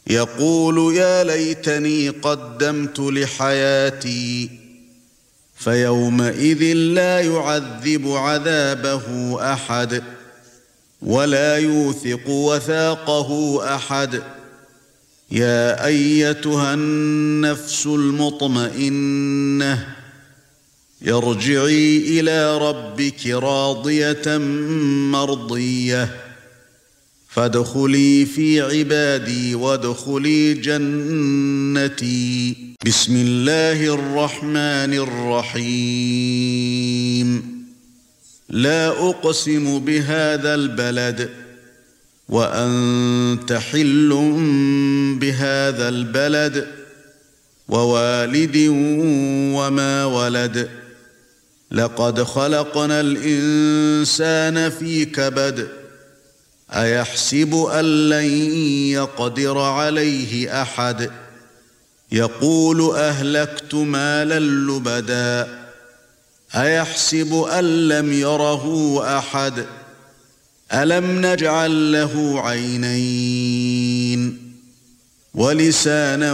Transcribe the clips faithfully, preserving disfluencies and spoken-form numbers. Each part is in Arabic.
يقول يا ليتني قدمت لحياتي فيومئذ لا يعذب عذابه أحد ولا يوثق وثاقه أحد. يا أيتها النفس المطمئنة ارجعي إلى ربك راضية مرضية فادخلي في عبادي وادخلي جنتي. بسم الله الرحمن الرحيم. لا أقسم بهذا البلد وأنت حل بهذا البلد ووالد وما ولد. لقد خلقنا الإنسان في كبد أيحسب أن لن يقدر عليه أحد يقول أهلكت مالا لبدا أيحسب أن لم يره أحد ألم نجعل له عينين ولسانا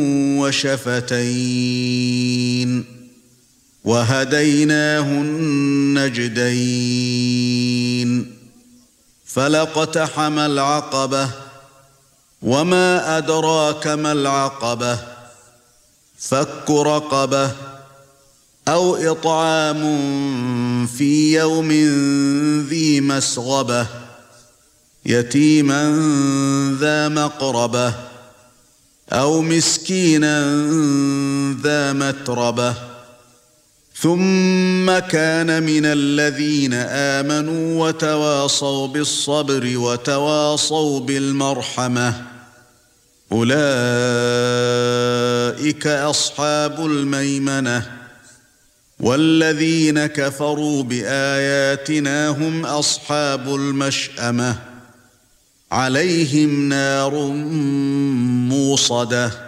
وشفتين وهديناه النجدين فلاقتحم العقبة وما أدراك ما العقبة فك رقبة أو إطعام في يوم ذي مسغبة يتيما ذا مقربة أو مسكينا ذا متربة ثم كان من الذين آمنوا وتواصوا بالصبر وتواصوا بالمرحمة أولئك أصحاب الميمنة والذين كفروا بآياتنا هم أصحاب المشأمة عليهم نار موصدة